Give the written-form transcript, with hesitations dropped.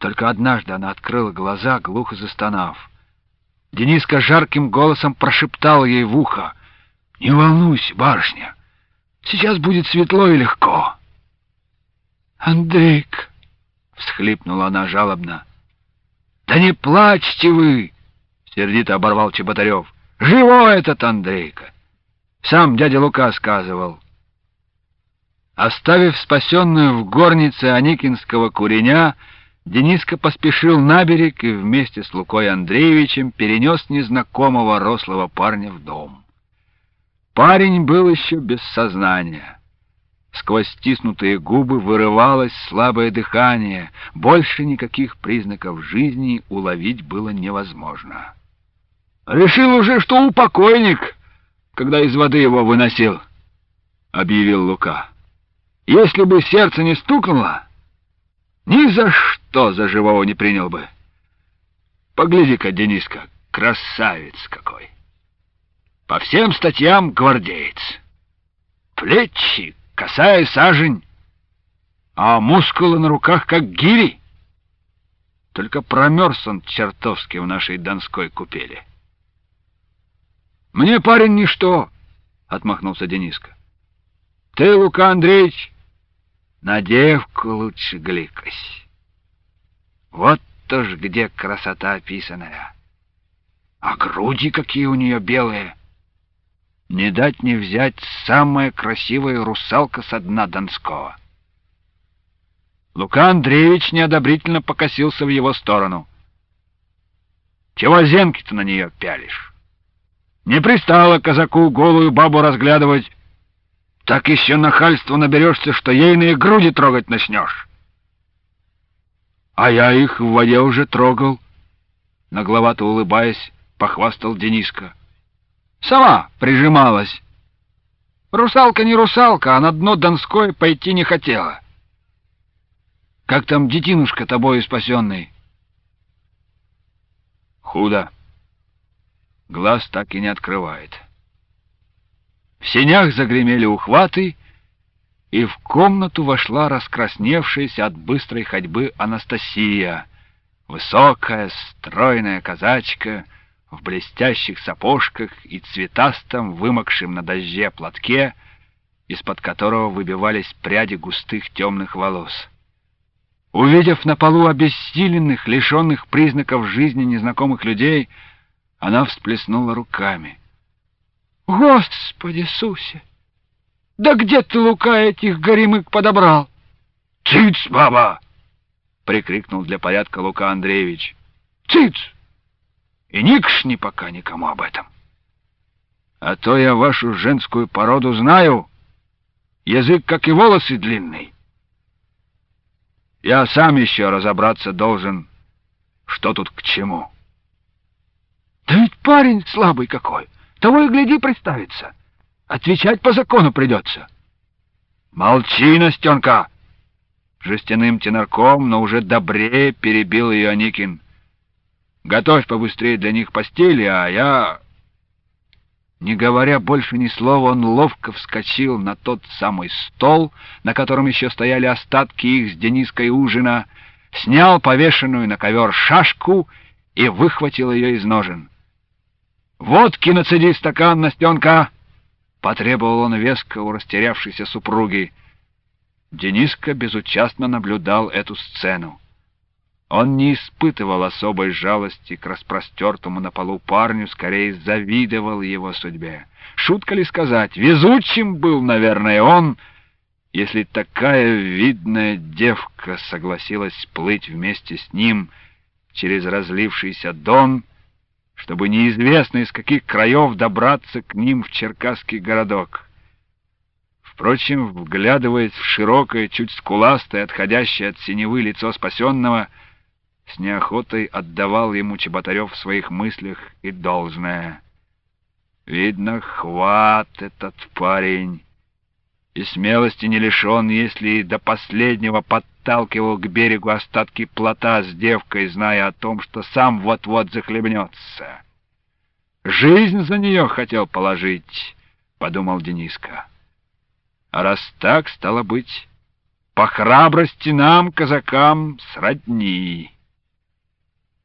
Только однажды она открыла глаза, глухо застонав. Дениска жарким голосом прошептал ей в ухо: «Не волнуйся, барышня, сейчас будет светло и легко». «Андрейка!» — всхлипнула она жалобно. «Да не плачьте вы!» — сердито оборвал Чеботарев. «Живой этот Андрейка! Сам дядя Лука сказывал». Оставив спасенную в горнице Аникинского куреня, Дениска поспешил на берег и вместе с Лукой Андреевичем перенес незнакомого рослого парня в дом. Парень был еще без сознания. Сквозь стиснутые губы вырывалось слабое дыхание. Больше никаких признаков жизни уловить было невозможно. «Решил уже, что упокойник, когда из воды его выносил», — объявил Лука. «Если бы сердце не стукнуло, ни за что за живого не принял бы. Погляди-ка, Дениска, красавец какой! По всем статьям гвардеец. Плечи, косая сажень, а мускулы на руках как гири. Только промерз он чертовски в нашей донской купели». «Мне, парень, ничто», — отмахнулся Дениска. «Ты, Лука Андреевич, на девку лучше гликось. Вот уж где красота описанная. А груди какие у нее белые. Не дать не взять самая красивая русалка со дна Донского». Лука Андреевич неодобрительно покосился в его сторону. «Чего зенки-то на нее пялишь? Не пристало казаку голую бабу разглядывать. Так еще нахальство наберешься, что ейные груди трогать начнешь». «А я их в воде уже трогал», — нагловато улыбаясь, похвастал Дениска. «Сама прижималась. Русалка не русалка, а на дно Донское пойти не хотела. Как там детинушка тобою спасенный?» «Худо. Глаз так и не открывает». В сенях загремели ухваты, и в комнату вошла раскрасневшаяся от быстрой ходьбы Анастасия, высокая, стройная казачка в блестящих сапожках и цветастом, вымокшем на дожде платке, из-под которого выбивались пряди густых темных волос. Увидев на полу обессиленных, лишенных признаков жизни незнакомых людей, она всплеснула руками. «Господи Иисусе! Да где ты, Лука, этих горемык подобрал?» «Цыц, баба!» — прикрикнул для порядка Лука Андреевич. «Цыц! И никшни пока никому об этом. А то я вашу женскую породу знаю. Язык, как и волосы, длинный. Я сам еще разобраться должен, что тут к чему». «Да ведь парень слабый какой! Того и гляди приставится. Отвечать по закону придется». «Молчи, Настенка!» Жестяным тенорком, но уже добрее перебил ее Аникин. «Готовь побыстрее для них постели, а я...» Не говоря больше ни слова, он ловко вскочил на тот самый стол, на котором еще стояли остатки их с Дениской ужина, снял повешенную на ковер шашку и выхватил ее из ножен. «Водки нацеди стакан, Настенка!» — потребовал он веско у растерявшейся супруги. Дениска безучастно наблюдал эту сцену. Он не испытывал особой жалости к распростертому на полу парню, скорее завидовал его судьбе. Шутка ли сказать, везучим был, наверное, он, если такая видная девка согласилась плыть вместе с ним через разлившийся Дон, чтобы неизвестно из каких краев добраться к ним в черкасский городок. Впрочем, вглядываясь в широкое, чуть скуластое, отходящее от синевы лицо спасенного, с неохотой отдавал ему Чеботарев в своих мыслях и должное. Видно, хват этот парень, и смелости не лишен, если до последнего подталкивал к берегу остатки плота с девкой, зная о том, что сам вот-вот захлебнется. «Жизнь за нее хотел положить», — подумал Дениска. «А раз так, стало быть, по храбрости нам, казакам, сродни.